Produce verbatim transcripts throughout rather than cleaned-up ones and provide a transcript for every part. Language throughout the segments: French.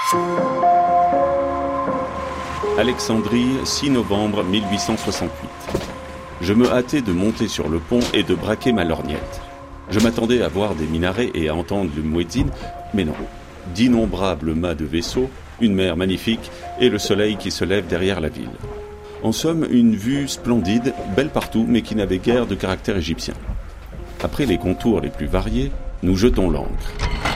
Alexandrie, six novembre mille huit cent soixante-huit. Je me hâtais de monter sur le pont et de braquer ma lorgnette. Je m'attendais à voir des minarets et à entendre le muezzin, mais non. D'innombrables mâts de vaisseaux, une mer magnifique et le soleil qui se lève derrière la ville. En somme, une vue splendide, belle partout, mais qui n'avait guère de caractère égyptien. Après les contours les plus variés, nous jetons l'ancre.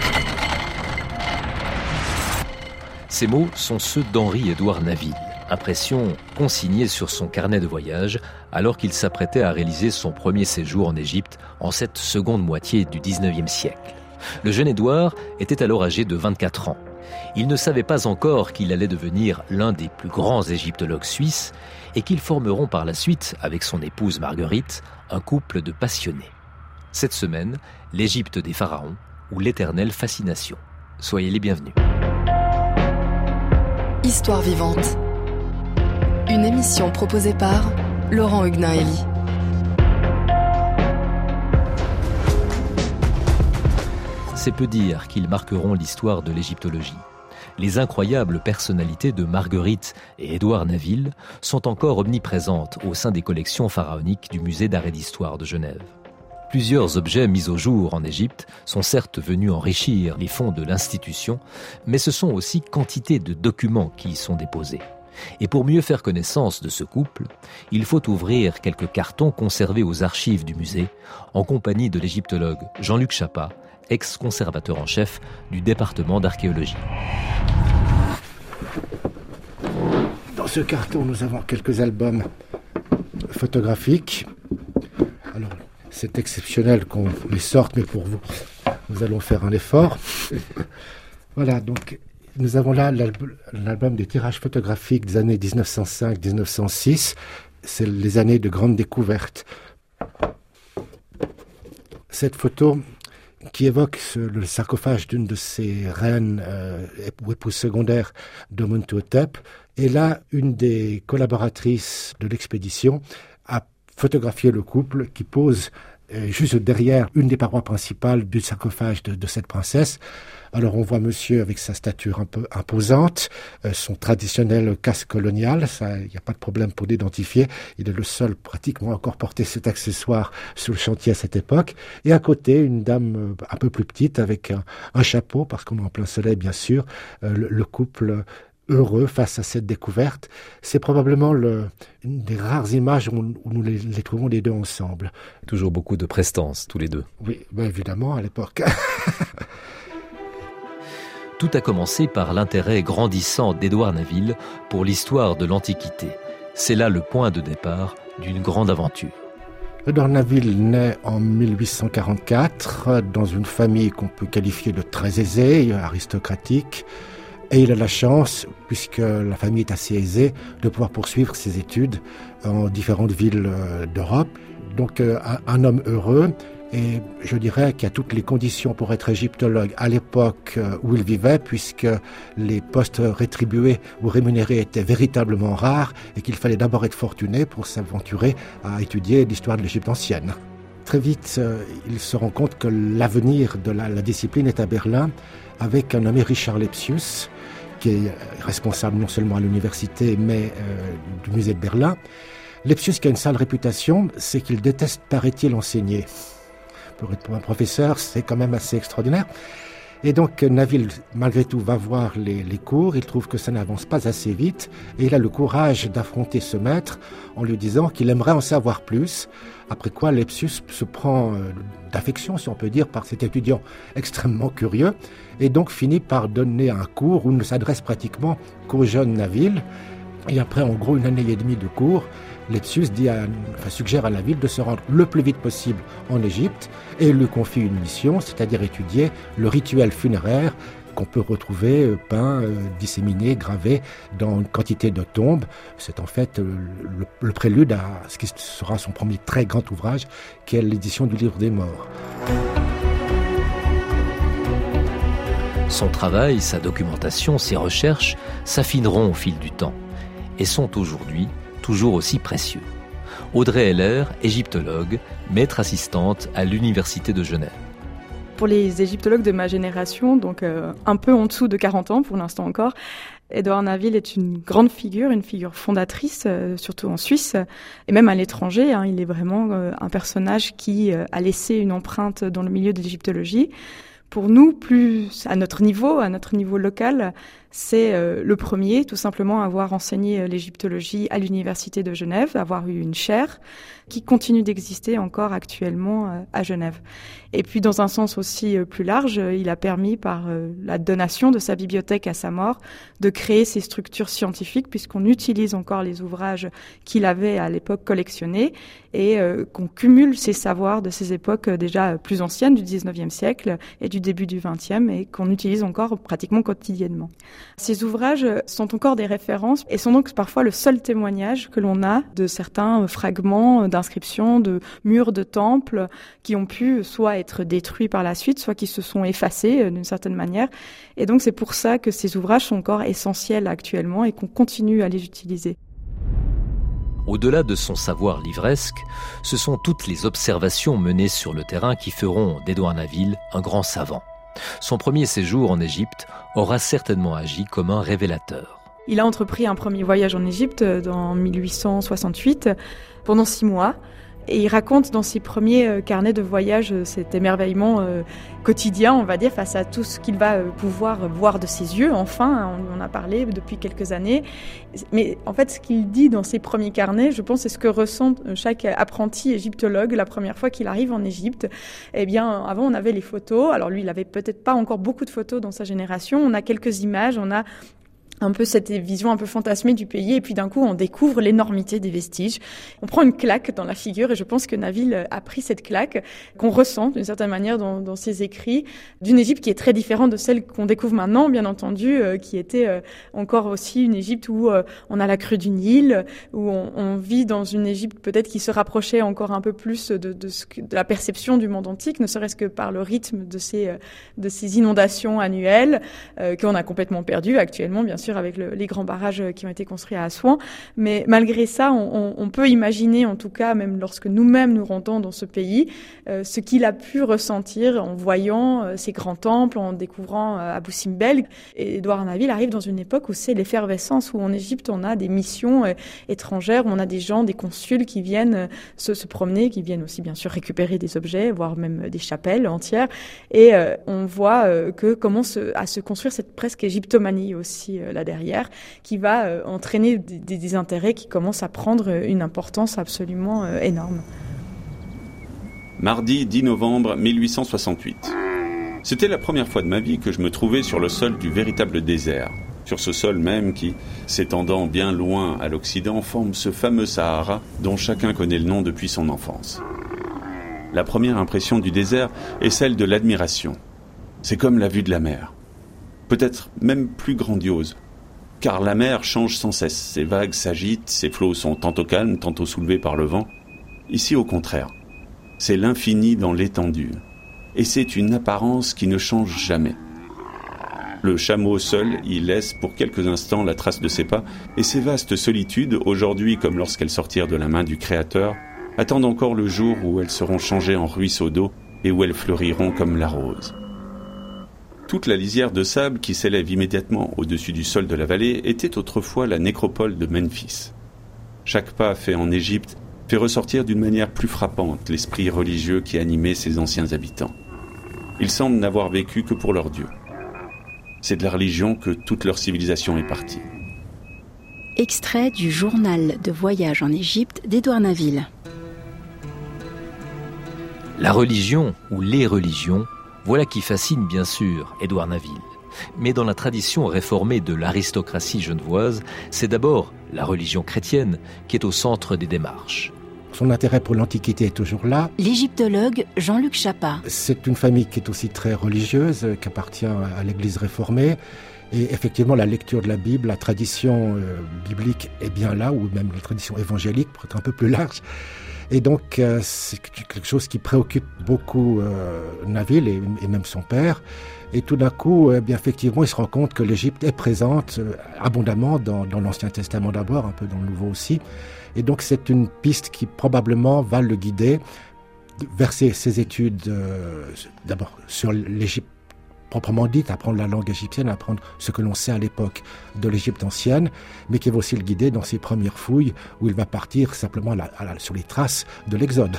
Ces mots sont ceux d'Henri-Édouard Naville. Impression consignée sur son carnet de voyage alors qu'il s'apprêtait à réaliser son premier séjour en Égypte en cette seconde moitié du dix-neuvième siècle. Le jeune Édouard était alors âgé de vingt-quatre ans. Il ne savait pas encore qu'il allait devenir l'un des plus grands égyptologues suisses et qu'ils formeront par la suite, avec son épouse Marguerite, un couple de passionnés. Cette semaine, l'Égypte des pharaons ou l'éternelle fascination. Soyez les bienvenus. Histoire vivante. Une émission proposée par Laurent Huguenin-Hélie. C'est peu dire qu'ils marqueront l'histoire de l'égyptologie. Les incroyables personnalités de Marguerite et Édouard Naville sont encore omniprésentes au sein des collections pharaoniques du musée d'art et d'histoire de Genève. Plusieurs objets mis au jour en Égypte sont certes venus enrichir les fonds de l'institution, mais ce sont aussi quantité de documents qui y sont déposés. Et pour mieux faire connaissance de ce couple, il faut ouvrir quelques cartons conservés aux archives du musée, en compagnie de l'égyptologue Jean-Luc Chapa, ex-conservateur en chef du département d'archéologie. Dans ce carton, nous avons quelques albums photographiques. Alors, c'est exceptionnel qu'on les sorte, mais pour vous, nous allons faire un effort. Voilà, donc nous avons là l'album, l'album des tirages photographiques des années dix-neuf cent cinq à dix-neuf cent six. C'est les années de grandes découvertes. Cette photo qui évoque ce, le sarcophage d'une de ces reines euh, ou épouses secondaires d'Amenhotep. Et là, une des collaboratrices de l'expédition a photographié le couple qui pose euh, juste derrière une des parois principales du sarcophage de, de cette princesse. Alors on voit monsieur avec sa stature un peu imposante, euh, son traditionnel casque colonial, ça, il n'y a pas de problème pour l'identifier. Il est le seul pratiquement à encore porter cet accessoire sur le chantier à cette époque. Et à côté, une dame euh, un peu plus petite avec un, un chapeau, parce qu'on est en plein soleil bien sûr, euh, le, le couple heureux face à cette découverte. C'est probablement le, une des rares images où, où nous les, les trouvons les deux ensemble. Toujours beaucoup de prestance, tous les deux. Oui, ben évidemment, à l'époque. Tout a commencé par l'intérêt grandissant d'Édouard Naville pour l'histoire de l'Antiquité. C'est là le point de départ d'une grande aventure. Édouard Naville naît en mille huit cent quarante-quatre dans une famille qu'on peut qualifier de très aisée, aristocratique. Et il a la chance, puisque la famille est assez aisée, de pouvoir poursuivre ses études en différentes villes d'Europe. Donc un, un homme heureux. Et je dirais qu'il y a toutes les conditions pour être égyptologue à l'époque où il vivait, puisque les postes rétribués ou rémunérés étaient véritablement rares et qu'il fallait d'abord être fortuné pour s'aventurer à étudier l'histoire de l'Égypte ancienne. Très vite, il se rend compte que l'avenir de la, la discipline est à Berlin, avec un nommé Richard Lepsius, qui est responsable non seulement à l'université, mais euh, du musée de Berlin. Lepsius, qui a une sale réputation, c'est qu'il déteste, paraît-il, enseigner. Pour être pour un professeur, c'est quand même assez extraordinaire. Et donc Naville, malgré tout, va voir les, les cours. Il trouve que ça n'avance pas assez vite. Et il a le courage d'affronter ce maître en lui disant qu'il aimerait en savoir plus. Après quoi, Lepsius se prend euh, d'affection, si on peut dire, par cet étudiant extrêmement curieux. Et donc finit par donner un cours où il ne s'adresse pratiquement qu'au jeune Naville. Et après, en gros, une année et demie de cours, Lepsius dit à, enfin, suggère à Naville de se rendre le plus vite possible en Égypte et lui confie une mission, c'est-à-dire étudier le rituel funéraire qu'on peut retrouver euh, peint, euh, disséminé, gravé dans une quantité de tombes. C'est en fait euh, le, le prélude à ce qui sera son premier très grand ouvrage, qui est l'édition du Livre des Morts. Son travail, sa documentation, ses recherches s'affineront au fil du temps et sont aujourd'hui toujours aussi précieux. Audrey Heller, égyptologue, maître assistante à l'Université de Genève. Pour les égyptologues de ma génération, donc euh, un peu en dessous de quarante ans pour l'instant encore, Édouard Naville est une grande figure, une figure fondatrice, euh, surtout en Suisse, et même à l'étranger. Hein, il est vraiment euh, un personnage qui euh, a laissé une empreinte dans le milieu de l'égyptologie. Pour nous, plus à notre niveau, à notre niveau local, c'est euh, le premier, tout simplement, à avoir enseigné l'égyptologie à l'Université de Genève, avoir eu une chaire qui continue d'exister encore actuellement euh, à Genève. Et puis, dans un sens aussi euh, plus large, euh, il a permis, par euh, la donation de sa bibliothèque à sa mort, de créer ces structures scientifiques, puisqu'on utilise encore les ouvrages qu'il avait à l'époque collectionnés et euh, qu'on cumule ces savoirs de ces époques euh, déjà plus anciennes, du dix-neuvième siècle et du début du vingtième, et qu'on utilise encore pratiquement quotidiennement. Ces ouvrages sont encore des références et sont donc parfois le seul témoignage que l'on a de certains fragments d'inscriptions, de murs de temples qui ont pu soit être détruits par la suite, soit qui se sont effacés d'une certaine manière. Et donc c'est pour ça que ces ouvrages sont encore essentiels actuellement et qu'on continue à les utiliser. Au-delà de son savoir livresque, ce sont toutes les observations menées sur le terrain qui feront d'Édouard Naville un grand savant. Son premier séjour en Égypte aura certainement agi comme un révélateur. Il a entrepris un premier voyage en Égypte en mille huit cent soixante-huit pendant six mois. Et il raconte dans ses premiers carnets de voyage cet émerveillement euh, quotidien, on va dire, face à tout ce qu'il va pouvoir voir de ses yeux. Enfin, on en a parlé depuis quelques années. Mais en fait, ce qu'il dit dans ses premiers carnets, je pense, c'est ce que ressent chaque apprenti égyptologue la première fois qu'il arrive en Égypte. Eh bien, avant, on avait les photos. Alors lui, il avait peut-être pas encore beaucoup de photos dans sa génération. On a quelques images, on a un peu cette vision un peu fantasmée du pays, et puis d'un coup on découvre l'énormité des vestiges. On prend une claque dans la figure, et je pense que Naville a pris cette claque qu'on ressent d'une certaine manière dans, dans ses écrits, d'une Égypte qui est très différente de celle qu'on découvre maintenant, bien entendu, euh, qui était euh, encore aussi une Égypte où euh, on a la crue du Nil, où on, on vit dans une Égypte peut-être qui se rapprochait encore un peu plus de, de, ce que, de la perception du monde antique, ne serait-ce que par le rythme de ces, euh, de ces inondations annuelles euh, qu'on a complètement perdues actuellement, bien sûr, avec le, les grands barrages qui ont été construits à Assouan. Mais malgré ça, on, on peut imaginer, en tout cas, même lorsque nous-mêmes nous rendons dans ce pays, euh, ce qu'il a pu ressentir en voyant euh, ces grands temples, en découvrant euh, Abou Simbel. Et Édouard Naville arrive dans une époque où c'est l'effervescence, où en Égypte, on a des missions euh, étrangères, où on a des gens, des consuls qui viennent euh, se, se promener, qui viennent aussi, bien sûr, récupérer des objets, voire même des chapelles entières. Et euh, on voit euh, que commence à se construire cette presque égyptomanie aussi euh, là derrière, qui va euh, entraîner des, des intérêts qui commencent à prendre une importance absolument euh, énorme. Mardi dix novembre mille huit cent soixante-huit. C'était la première fois de ma vie que je me trouvais sur le sol du véritable désert. Sur ce sol même qui, s'étendant bien loin à l'Occident, forme ce fameux Sahara dont chacun connaît le nom depuis son enfance. La première impression du désert est celle de l'admiration. C'est comme la vue de la mer. Peut-être même plus grandiose. Car la mer change sans cesse, ses vagues s'agitent, ses flots sont tantôt calmes, tantôt soulevés par le vent. Ici, au contraire, c'est l'infini dans l'étendue. Et c'est une apparence qui ne change jamais. Le chameau seul y laisse pour quelques instants la trace de ses pas, et ces vastes solitudes, aujourd'hui comme lorsqu'elles sortirent de la main du Créateur, attendent encore le jour où elles seront changées en ruisseaux d'eau et où elles fleuriront comme la rose. Toute la lisière de sable qui s'élève immédiatement au-dessus du sol de la vallée était autrefois la nécropole de Memphis. Chaque pas fait en Égypte fait ressortir d'une manière plus frappante l'esprit religieux qui animait ses anciens habitants. Ils semblent n'avoir vécu que pour leur Dieu. C'est de la religion que toute leur civilisation est partie. Extrait du journal de voyage en Égypte d'Édouard Naville. La religion ou les religions, voilà qui fascine bien sûr Édouard Naville. Mais dans la tradition réformée de l'aristocratie genevoise, c'est d'abord la religion chrétienne qui est au centre des démarches. Son intérêt pour l'Antiquité est toujours là. L'égyptologue Jean-Luc Chapa. C'est une famille qui est aussi très religieuse, qui appartient à l'Église réformée. Et effectivement, la lecture de la Bible, la tradition euh, biblique est bien là, ou même la tradition évangélique, pour être un peu plus large. Et donc, euh, c'est quelque chose qui préoccupe beaucoup euh, Naville et, et même son père. Et tout d'un coup, eh bien, effectivement, il se rend compte que l'Égypte est présente euh, abondamment dans, dans l'Ancien Testament d'abord, un peu dans le Nouveau aussi. Et donc, c'est une piste qui probablement va le guider. verser ses études euh, d'abord sur l'Égypte proprement dite, apprendre la langue égyptienne, apprendre ce que l'on sait à l'époque de l'Égypte ancienne, mais qui va aussi le guider dans ses premières fouilles où il va partir simplement à la, à la, sur les traces de l'Exode.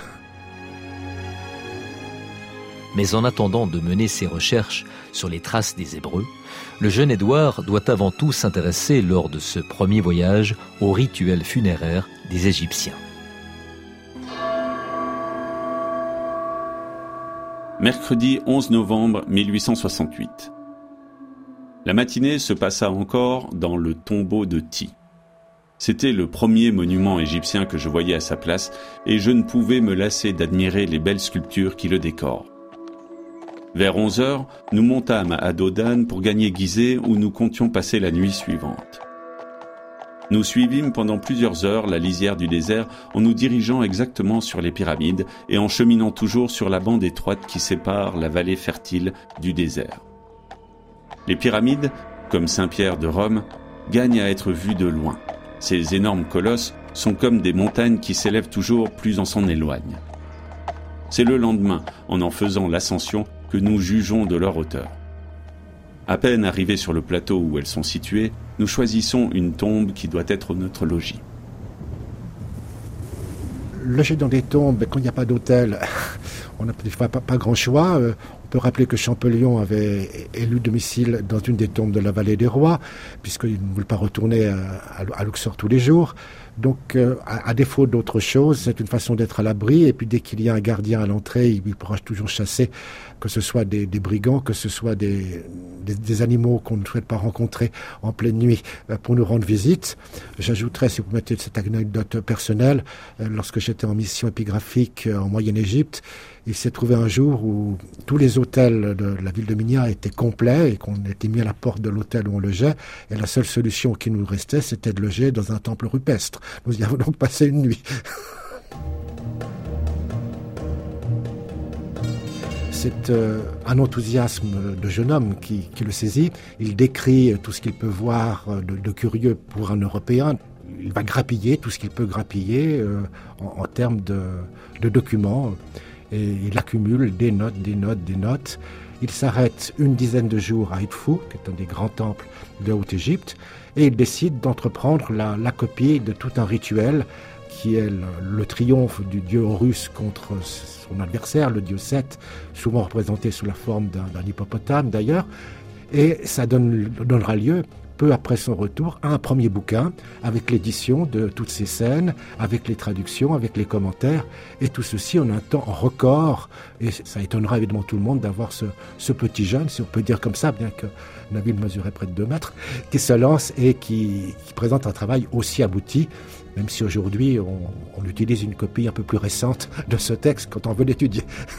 Mais en attendant de mener ses recherches sur les traces des Hébreux, le jeune Édouard doit avant tout s'intéresser lors de ce premier voyage aux rituels funéraires des Égyptiens. Mercredi onze novembre mille huit cent soixante-huit. La matinée se passa encore dans le tombeau de Thi. C'était le premier monument égyptien que je voyais à sa place et je ne pouvais me lasser d'admirer les belles sculptures qui le décorent. Vers onze heures, nous montâmes à Dodane pour gagner Gizeh où nous comptions passer la nuit suivante. Nous suivîmes pendant plusieurs heures la lisière du désert en nous dirigeant exactement sur les pyramides et en cheminant toujours sur la bande étroite qui sépare la vallée fertile du désert. Les pyramides, comme Saint-Pierre de Rome, gagnent à être vues de loin. Ces énormes colosses sont comme des montagnes qui s'élèvent toujours plus on s'en éloigne. C'est le lendemain, en en faisant l'ascension, que nous jugeons de leur hauteur. À peine arrivés sur le plateau où elles sont situées, nous choisissons une tombe qui doit être notre logis. Loger dans des tombes, quand il n'y a pas d'hôtel, on n'a des fois pas, pas grand choix. On peut rappeler que Champollion avait élu domicile dans une des tombes de la Vallée des Rois, puisqu'il ne voulait pas retourner à, à Luxor tous les jours. Donc, euh, à, à défaut d'autre chose, c'est une façon d'être à l'abri. Et puis, dès qu'il y a un gardien à l'entrée, il, il pourra toujours chasser, que ce soit des, des brigands, que ce soit des, des, des animaux qu'on ne souhaite pas rencontrer en pleine nuit euh, pour nous rendre visite. J'ajouterais, si vous mettez cette anecdote personnelle, euh, lorsque j'étais en mission épigraphique euh, en Moyenne-Égypte, il s'est trouvé un jour où tous les hôtels de la ville de Minya étaient complets et qu'on était mis à la porte de l'hôtel où on logeait. Et la seule solution qui nous restait, c'était de loger dans un temple rupestre. Nous y avons donc passé une nuit. C'est euh, un enthousiasme de jeune homme qui, qui le saisit. Il décrit tout ce qu'il peut voir de, de curieux pour un Européen. Il va grappiller tout ce qu'il peut grappiller euh, en, en termes de, de documents. Et il accumule des notes, des notes, des notes. Il s'arrête une dizaine de jours à Edfou, qui est un des grands temples de Haute-Égypte, et il décide d'entreprendre la, la copie de tout un rituel qui est le, le triomphe du dieu Horus contre son adversaire, le dieu Seth, souvent représenté sous la forme d'un, d'un hippopotame d'ailleurs. Et ça donne, donnera lieu, peu après son retour, à un premier bouquin avec l'édition de toutes ces scènes, avec les traductions, avec les commentaires, et tout ceci en un temps record. Et ça étonnera évidemment tout le monde d'avoir ce, ce petit jeune, si on peut dire comme ça, bien que Naville mesurait près de deux mètres, qui se lance et qui, qui présente un travail aussi abouti, même si aujourd'hui on, on utilise une copie un peu plus récente de ce texte quand on veut l'étudier.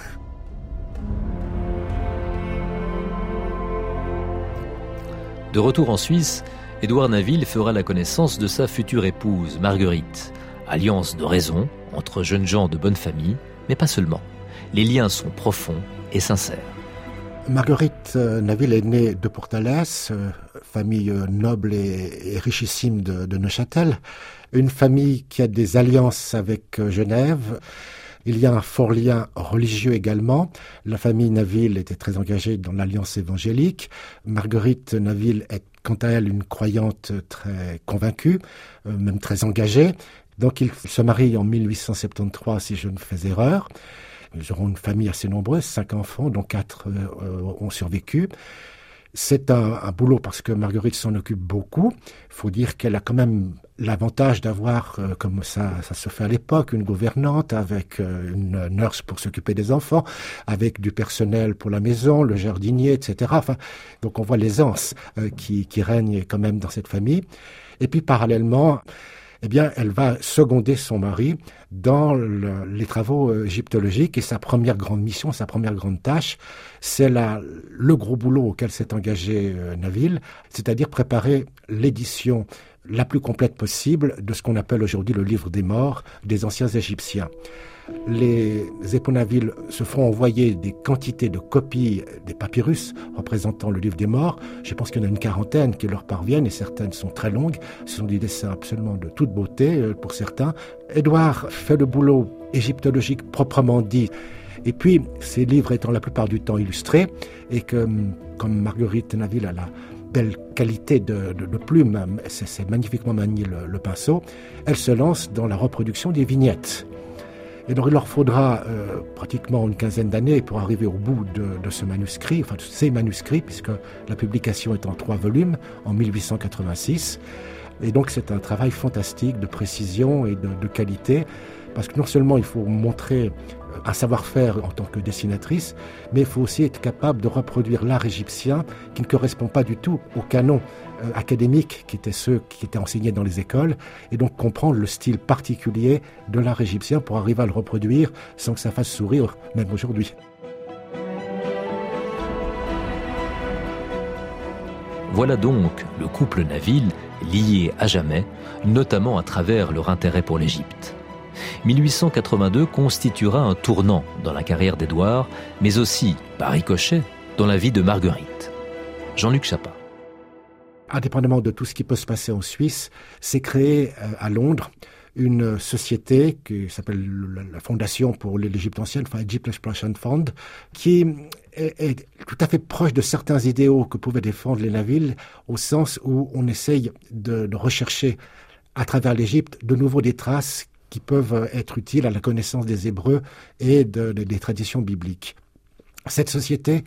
De retour en Suisse, Édouard Naville fera la connaissance de sa future épouse, Marguerite. Alliance de raison entre jeunes gens de bonne famille, mais pas seulement. Les liens sont profonds et sincères. Marguerite Naville est née de Portales, famille noble et, et richissime de, de Neuchâtel. Une famille qui a des alliances avec Genève. Il y a un fort lien religieux également. La famille Naville était très engagée dans l'alliance évangélique. Marguerite Naville est quant à elle une croyante très convaincue, euh, même très engagée. Donc ils se marient en mille huit cent soixante-treize, si je ne fais erreur. Ils auront une famille assez nombreuse, cinq enfants, dont quatre euh, ont survécu. C'est un, un boulot parce que Marguerite s'en occupe beaucoup. Il faut dire qu'elle a quand même l'avantage d'avoir, euh, comme ça, ça se fait à l'époque, une gouvernante avec euh, une nurse pour s'occuper des enfants, avec du personnel pour la maison, le jardinier, et cetera. Enfin, donc on voit l'aisance euh, qui, qui règne quand même dans cette famille. Et puis parallèlement, eh bien, elle va seconder son mari dans le, les travaux égyptologiques et sa première grande mission, sa première grande tâche, c'est la, le gros boulot auquel s'est engagé euh, Naville, c'est-à-dire préparer l'édition la plus complète possible de ce qu'on appelle aujourd'hui le livre des morts des anciens Égyptiens. Les époux Naville se font envoyer des quantités de copies des papyrus représentant le livre des morts. Je pense qu'il y en a une quarantaine qui leur parviennent et certaines sont très longues. Ce sont des dessins absolument de toute beauté pour certains. Édouard fait le boulot égyptologique proprement dit. Et puis, ces livres étant la plupart du temps illustrés, et que, comme Marguerite Naville a la belle qualité de, de, de plume, c'est, c'est magnifiquement manié le, le pinceau, elle se lance dans la reproduction des vignettes. Et donc il leur faudra euh, pratiquement une quinzaine d'années pour arriver au bout de, de ce manuscrit, enfin de ces manuscrits, puisque la publication est en trois volumes, en mille huit cent quatre-vingt-six. Et donc c'est un travail fantastique de précision et de, de qualité, parce que non seulement il faut montrer un savoir-faire en tant que dessinatrice, mais il faut aussi être capable de reproduire l'art égyptien qui ne correspond pas du tout au canon euh, académique qui étaient ceux qui étaient enseignés dans les écoles, et donc comprendre le style particulier de l'art égyptien pour arriver à le reproduire sans que ça fasse sourire, même aujourd'hui. Voilà donc le couple Naville lié à jamais, notamment à travers leur intérêt pour l'Égypte. mille huit cent quatre-vingt-deux constituera un tournant dans la carrière d'Édouard, mais aussi, par ricochet, dans la vie de Marguerite. Jean-Luc Chapin. Indépendamment de tout ce qui peut se passer en Suisse, s'est créée à Londres une société qui s'appelle la Fondation pour l'Égypte ancienne, enfin Egypt Exploration Fund, qui est, est tout à fait proche de certains idéaux que pouvaient défendre les Naville, au sens où on essaye de, de rechercher à travers l'Égypte de nouveau des traces qui peuvent être utiles à la connaissance des Hébreux et de, de, des traditions bibliques. Cette société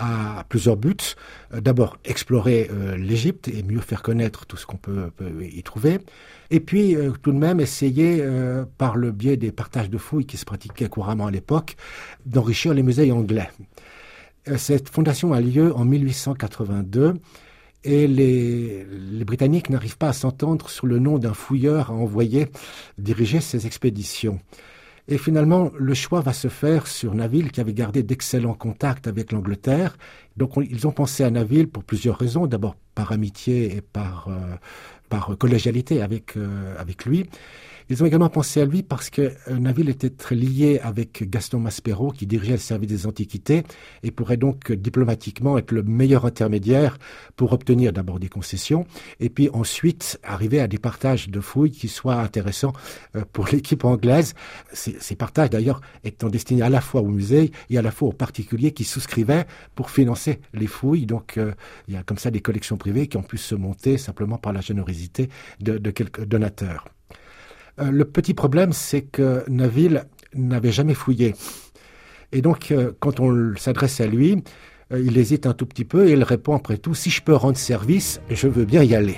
a plusieurs buts. D'abord, explorer euh, l'Égypte et mieux faire connaître tout ce qu'on peut, peut y trouver. Et puis, euh, tout de même, essayer, euh, par le biais des partages de fouilles qui se pratiquaient couramment à l'époque, d'enrichir les musées anglais. Euh, cette fondation a lieu en mille huit cent quatre-vingt-deux. Et les, les Britanniques n'arrivent pas à s'entendre sur le nom d'un fouilleur à envoyer diriger ces expéditions. Et finalement, le choix va se faire sur Naville, qui avait gardé d'excellents contacts avec l'Angleterre. Donc, on, ils ont pensé à Naville pour plusieurs raisons. D'abord, par amitié et par, euh, par collégialité avec, euh, avec lui. Ils ont également pensé à lui parce que Naville était très lié avec Gaston Maspero, qui dirigeait le service des Antiquités, et pourrait donc diplomatiquement être le meilleur intermédiaire pour obtenir d'abord des concessions, et puis ensuite arriver à des partages de fouilles qui soient intéressants pour l'équipe anglaise. Ces, ces partages d'ailleurs étant destinés à la fois aux musées et à la fois aux particuliers qui souscrivaient pour financer les fouilles. Donc euh, il y a comme ça des collections privées qui ont pu se monter simplement par la générosité de, de quelques donateurs. Euh, le petit problème, c'est que Naville n'avait jamais fouillé. Et donc, euh, quand on s'adresse à lui, euh, il hésite un tout petit peu et il répond après tout « Si je peux rendre service, je veux bien y aller ».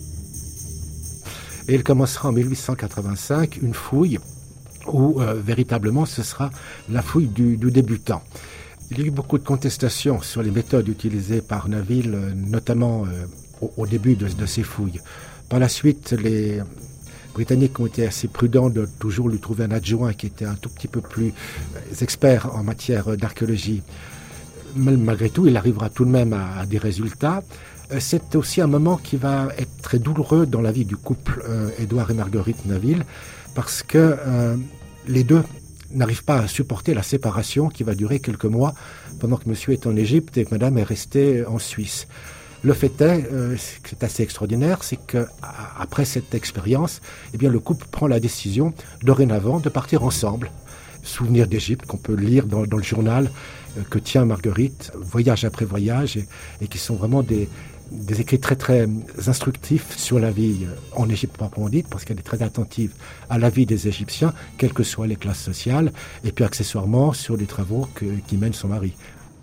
Et il commencera en mille huit cent quatre-vingt-cinq une fouille où, euh, véritablement, ce sera la fouille du, du débutant. Il y a eu beaucoup de contestations sur les méthodes utilisées par Naville, euh, notamment euh, au, au début de, de ces fouilles. Par la suite, les Britanniques ont été assez prudents de toujours lui trouver un adjoint qui était un tout petit peu plus expert en matière d'archéologie. Malgré tout, il arrivera tout de même à, à des résultats. C'est aussi un moment qui va être très douloureux dans la vie du couple euh, Édouard et Marguerite Naville, parce que euh, les deux n'arrivent pas à supporter la séparation qui va durer quelques mois pendant que monsieur est en Égypte et que madame est restée en Suisse. Le fait est, euh, c'est assez extraordinaire, c'est qu'après cette expérience, eh bien, le couple prend la décision, dorénavant, de partir ensemble. Souvenirs d'Égypte qu'on peut lire dans, dans le journal euh, que tient Marguerite, voyage après voyage, et, et qui sont vraiment des, des écrits très très instructifs sur la vie en Égypte proprement dite, parce qu'elle est très attentive à la vie des Égyptiens, quelles que soient les classes sociales, et puis accessoirement sur les travaux que, qui mène son mari.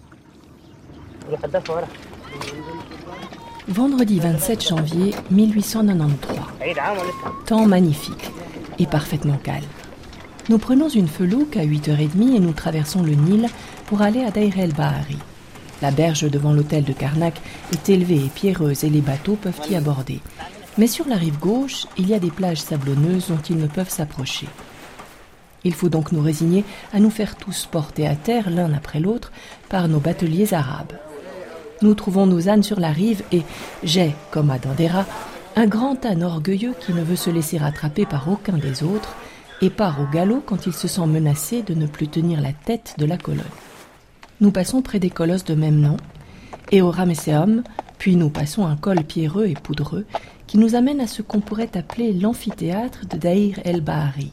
Vendredi vingt-sept janvier mille huit cent quatre-vingt-treize. Temps magnifique et parfaitement calme. Nous prenons une felouque à huit heures trente et nous traversons le Nil pour aller à Deir el-Bahari. La berge devant l'hôtel de Karnak est élevée et pierreuse et les bateaux peuvent y aborder. Mais sur la rive gauche, il y a des plages sablonneuses dont ils ne peuvent s'approcher. Il faut donc nous résigner à nous faire tous porter à terre l'un après l'autre par nos bateliers arabes. Nous trouvons nos ânes sur la rive et j'ai, comme à Dendera, un grand âne orgueilleux qui ne veut se laisser rattraper par aucun des autres et part au galop quand il se sent menacé de ne plus tenir la tête de la colonne. Nous passons près des colosses de même nom et au Ramesséum, puis nous passons un col pierreux et poudreux qui nous amène à ce qu'on pourrait appeler l'amphithéâtre de Deir el-Bahari.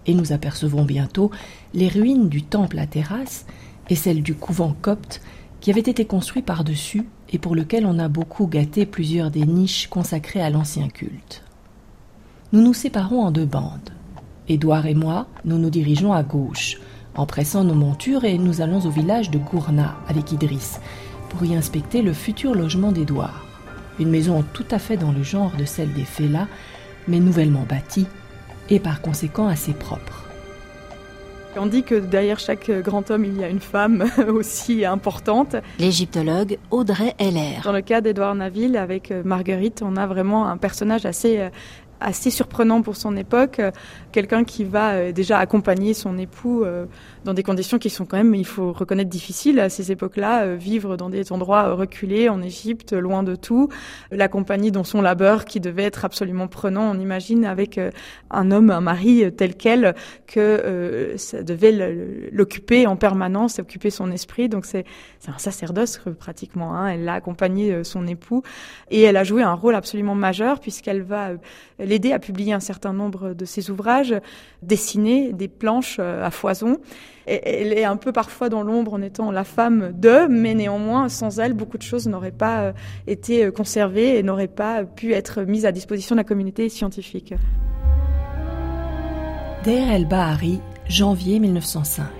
et nous apercevons bientôt les ruines du temple à terrasse et celles du couvent copte qui avait été construit par-dessus et pour lequel on a beaucoup gâté plusieurs des niches consacrées à l'ancien culte. Nous nous séparons en deux bandes. Édouard et moi, nous nous dirigeons à gauche, en pressant nos montures, et nous allons au village de Gourna avec Idriss pour y inspecter le futur logement d'Édouard. Une maison tout à fait dans le genre de celle des Fella, mais nouvellement bâtie et par conséquent assez propre. On dit que derrière chaque grand homme, il y a une femme aussi importante. L'égyptologue Audrey Heller. Dans le cas d'Édouard Naville, avec Marguerite, on a vraiment un personnage assez... assez surprenant pour son époque, quelqu'un qui va déjà accompagner son époux dans des conditions qui sont quand même, il faut reconnaître, difficiles à ces époques-là, vivre dans des endroits reculés en Égypte, loin de tout, l'accompagner dans son labeur qui devait être absolument prenant, on imagine, avec un homme, un mari tel quel, que ça devait l'occuper en permanence, occuper son esprit, donc c'est, c'est un sacerdoce pratiquement, hein. Elle a accompagné son époux et elle a joué un rôle absolument majeur puisqu'elle va l'aider à publier un certain nombre de ses ouvrages, dessiner des planches à foison. Et elle est un peu parfois dans l'ombre en étant la femme de, mais néanmoins, sans elle, beaucoup de choses n'auraient pas été conservées et n'auraient pas pu être mises à disposition de la communauté scientifique. Deir el-Bahari, janvier mille neuf cent cinq.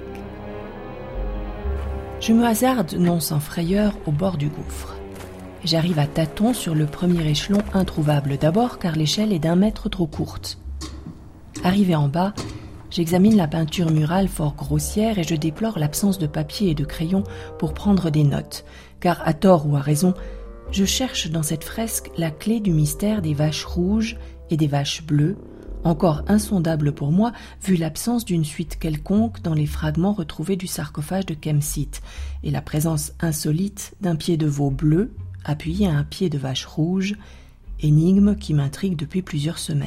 Je me hasarde, non sans frayeur, au bord du gouffre. J'arrive à tâtons sur le premier échelon introuvable, d'abord car l'échelle est d'un mètre trop courte. Arrivé en bas, j'examine la peinture murale fort grossière et je déplore l'absence de papier et de crayon pour prendre des notes, car à tort ou à raison, je cherche dans cette fresque la clé du mystère des vaches rouges et des vaches bleues, encore insondable pour moi vu l'absence d'une suite quelconque dans les fragments retrouvés du sarcophage de Kemsit et la présence insolite d'un pied de veau bleu appuyé à un pied de vache rouge, énigme qui m'intrigue depuis plusieurs semaines.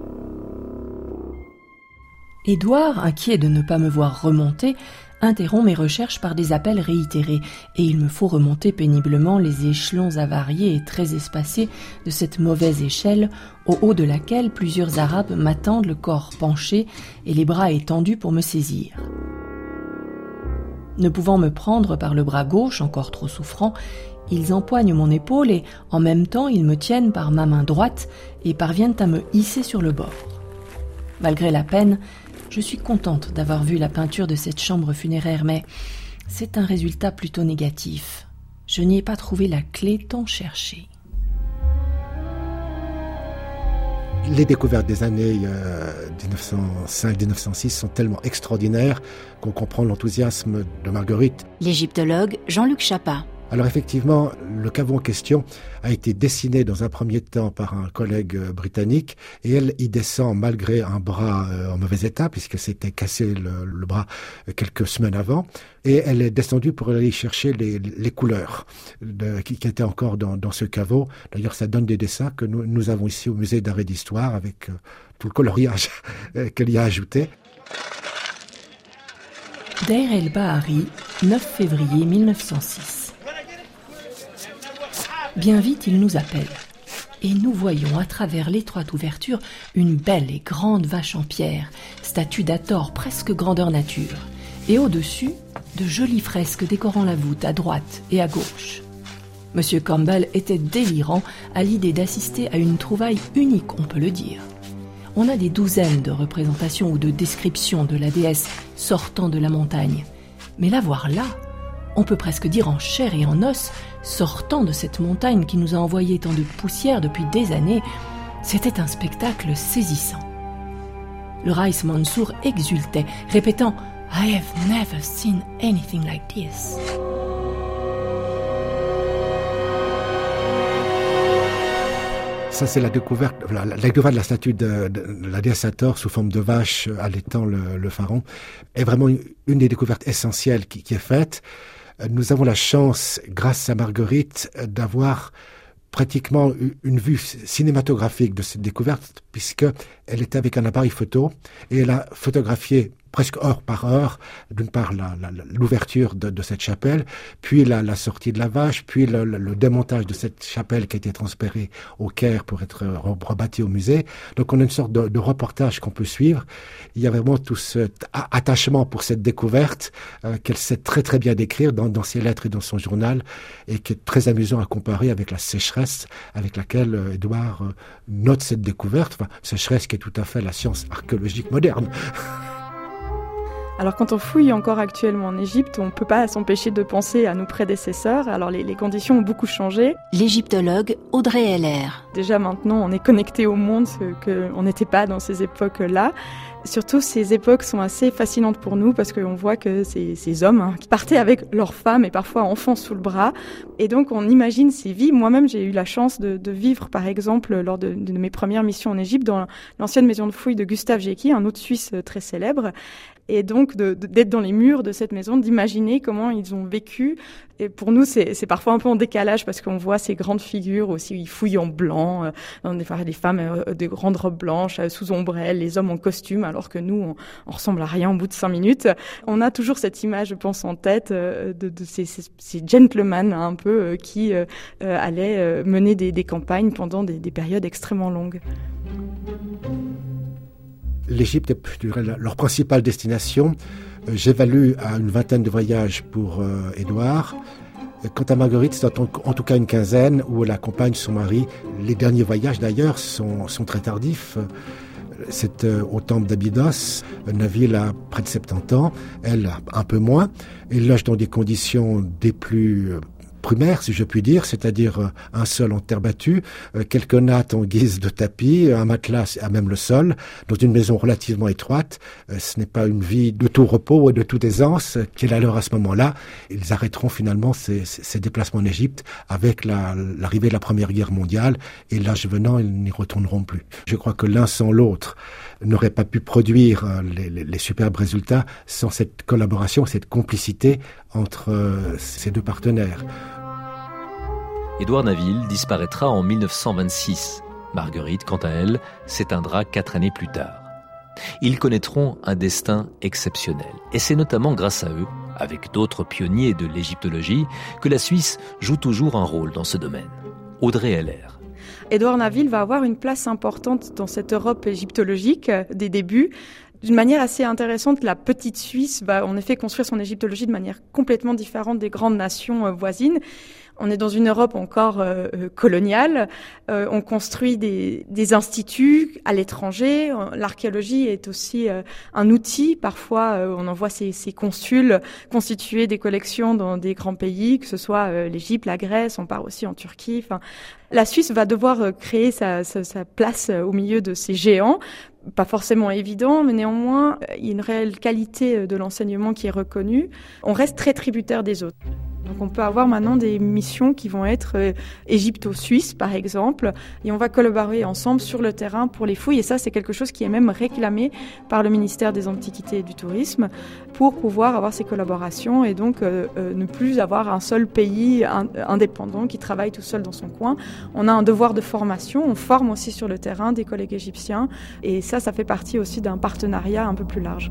Édouard, inquiet de ne pas me voir remonter, interrompt mes recherches par des appels réitérés, et il me faut remonter péniblement les échelons avariés et très espacés de cette mauvaise échelle, au haut de laquelle plusieurs Arabes m'attendent le corps penché et les bras étendus pour me saisir. Ne pouvant me prendre par le bras gauche, encore trop souffrant, ils empoignent mon épaule et, en même temps, ils me tiennent par ma main droite et parviennent à me hisser sur le bord. Malgré la peine, je suis contente d'avoir vu la peinture de cette chambre funéraire, mais c'est un résultat plutôt négatif. Je n'y ai pas trouvé la clé tant cherchée. Les découvertes des années euh, dix-neuf cent cinq dix-neuf cent six sont tellement extraordinaires qu'on comprend l'enthousiasme de Marguerite. L'égyptologue Jean-Luc Chapa. Alors effectivement, le caveau en question a été dessiné dans un premier temps par un collègue britannique et elle y descend malgré un bras euh, en mauvais état puisque s'était cassé le, le bras quelques semaines avant et elle est descendue pour aller chercher les, les couleurs de, qui, qui étaient encore dans, dans ce caveau. D'ailleurs, ça donne des dessins que nous, nous avons ici au musée d'art et d'histoire avec euh, tout le coloriage qu'elle y a ajouté. Deir el-Bahari, neuf février mille neuf cent six. Bien vite, il nous appelle. Et nous voyons à travers l'étroite ouverture une belle et grande vache en pierre, statue d'Hathor presque grandeur nature. Et au-dessus, de jolies fresques décorant la voûte à droite et à gauche. Monsieur Campbell était délirant à l'idée d'assister à une trouvaille unique, on peut le dire. On a des douzaines de représentations ou de descriptions de la déesse sortant de la montagne. Mais la voir là, on peut presque dire en chair et en os, sortant de cette montagne qui nous a envoyé tant de poussière depuis des années, c'était un spectacle saisissant. Le Raïs Mansour exultait, répétant « I have never seen anything like this ». Ça, c'est la découverte, la, la découverte de la statue de, de, de la déesse Hathor sous forme de vache allaitant le, le pharaon est vraiment une, une des découvertes essentielles qui, qui est faite. Nous avons la chance, grâce à Marguerite, d'avoir pratiquement une vue cinématographique de cette découverte, puisqu'elle était avec un appareil photo et elle a photographié presque heure par heure, d'une part la, la, l'ouverture de, de cette chapelle, puis la, la sortie de la vache, puis le, le, le démontage de cette chapelle qui a été transférée au Caire pour être rebâtie au musée. Donc on a une sorte de, de reportage qu'on peut suivre. Il y a vraiment tout cet attachement pour cette découverte euh, qu'elle sait très très bien décrire dans, dans ses lettres et dans son journal, et qui est très amusant à comparer avec la sécheresse avec laquelle euh, Édouard euh, note cette découverte. Enfin, sécheresse qui est tout à fait la science archéologique moderne. Alors quand on fouille encore actuellement en Égypte, on ne peut pas s'empêcher de penser à nos prédécesseurs. Alors les, les conditions ont beaucoup changé. L'égyptologue Audrey Heller. Déjà maintenant, on est connecté au monde, ce qu'on n'était pas dans ces époques-là. Surtout, ces époques sont assez fascinantes pour nous parce qu'on voit que ces, ces hommes hein, qui partaient avec leurs femmes et parfois enfants sous le bras. Et donc, on imagine ces vies. Moi-même, j'ai eu la chance de, de vivre, par exemple, lors de, de mes premières missions en Égypte, dans l'ancienne maison de fouilles de Gustave Jecki, un autre Suisse très célèbre. Et donc, de, de, d'être dans les murs de cette maison, d'imaginer comment ils ont vécu. Et pour nous, c'est, c'est parfois un peu en décalage parce qu'on voit ces grandes figures aussi, ils fouillent en blanc, euh, dans des, des femmes euh, de grandes robes blanches, euh, sous ombrelle, les hommes en costume, alors que nous, on, on ressemble à rien au bout de cinq minutes. On a toujours cette image, je pense, en tête euh, de, de ces, ces, ces gentlemen hein, un peu euh, qui euh, euh, allaient euh, mener des, des campagnes pendant des, des périodes extrêmement longues. L'Égypte est, je dirais, leur principale destination. Euh, j'évalue à une vingtaine de voyages pour euh, Édouard. Quant à Marguerite, c'est en, en tout cas une quinzaine où elle accompagne son mari. Les derniers voyages, d'ailleurs, sont, sont très tardifs. C'est euh, au temple d'Abydos. Naville a près de soixante-dix ans, elle un peu moins. Elle loge dans des conditions des plus euh, primaire, si je puis dire, c'est-à-dire un sol en terre battue, quelques nattes en guise de tapis, un matelas à même le sol, dans une maison relativement étroite. Ce n'est pas une vie de tout repos et de toute aisance qu'il a leur à ce moment-là. Ils arrêteront finalement ces, ces déplacements en Égypte avec la, l'arrivée de la Première Guerre mondiale, et l'âge venant, ils n'y retourneront plus. Je crois que l'un sans l'autre n'aurait pas pu produire les, les, les superbes résultats sans cette collaboration, cette complicité entre ces deux partenaires. Édouard Naville disparaîtra en mille neuf cent vingt-six. Marguerite, quant à elle, s'éteindra quatre années plus tard. Ils connaîtront un destin exceptionnel. Et c'est notamment grâce à eux, avec d'autres pionniers de l'égyptologie, que la Suisse joue toujours un rôle dans ce domaine. Audrey Heller. Édouard Naville va avoir une place importante dans cette Europe égyptologique des débuts. D'une manière assez intéressante, la petite Suisse va en effet construire son égyptologie de manière complètement différente des grandes nations voisines. On est dans une Europe encore euh, coloniale. Euh, on construit des, des instituts à l'étranger. L'archéologie est aussi euh, un outil. Parfois, euh, on envoie ces, ces consuls constituer des collections dans des grands pays, que ce soit euh, l'Égypte, la Grèce. On part aussi en Turquie. Enfin, la Suisse va devoir créer sa, sa, sa place au milieu de ces géants. Pas forcément évident, mais néanmoins, il y a une réelle qualité de l'enseignement qui est reconnue. On reste très tributaire des autres. Donc on peut avoir maintenant des missions qui vont être euh, égypto-suisses, par exemple, et on va collaborer ensemble sur le terrain pour les fouilles. Et ça, c'est quelque chose qui est même réclamé par le ministère des Antiquités et du Tourisme pour pouvoir avoir ces collaborations et donc euh, euh, ne plus avoir un seul pays in- indépendant qui travaille tout seul dans son coin. On a un devoir de formation, on forme aussi sur le terrain des collègues égyptiens, et ça, ça fait partie aussi d'un partenariat un peu plus large.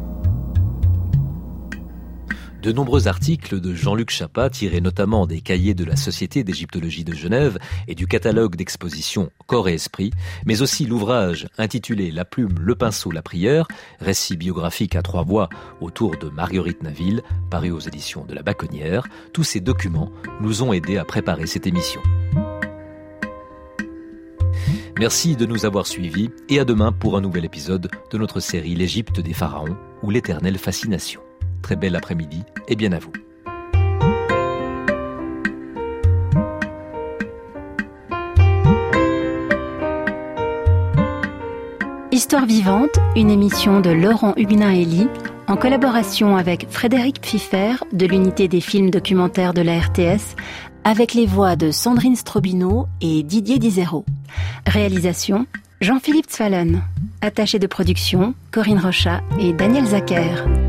De nombreux articles de Jean-Luc Chapat, tirés notamment des cahiers de la Société d'égyptologie de Genève et du catalogue d'exposition Corps et Esprit, mais aussi l'ouvrage intitulé La plume, le pinceau, la prière, récit biographique à trois voix autour de Marguerite Naville, paru aux éditions de La Bacconnière. Tous ces documents nous ont aidés à préparer cette émission. Merci de nous avoir suivis et à demain pour un nouvel épisode de notre série L'Égypte des pharaons ou l'éternelle fascination. Très bel après-midi et bien à vous. Histoire vivante, une émission de Laurent Huguenin-Hélie en collaboration avec Frédéric Pfiffer de l'unité des films documentaires de la R T S, avec les voix de Sandrine Strobino et Didier Dizero. Réalisation Jean-Philippe Zwallen. Attaché de production Corinne Rochat et Daniel Zacher.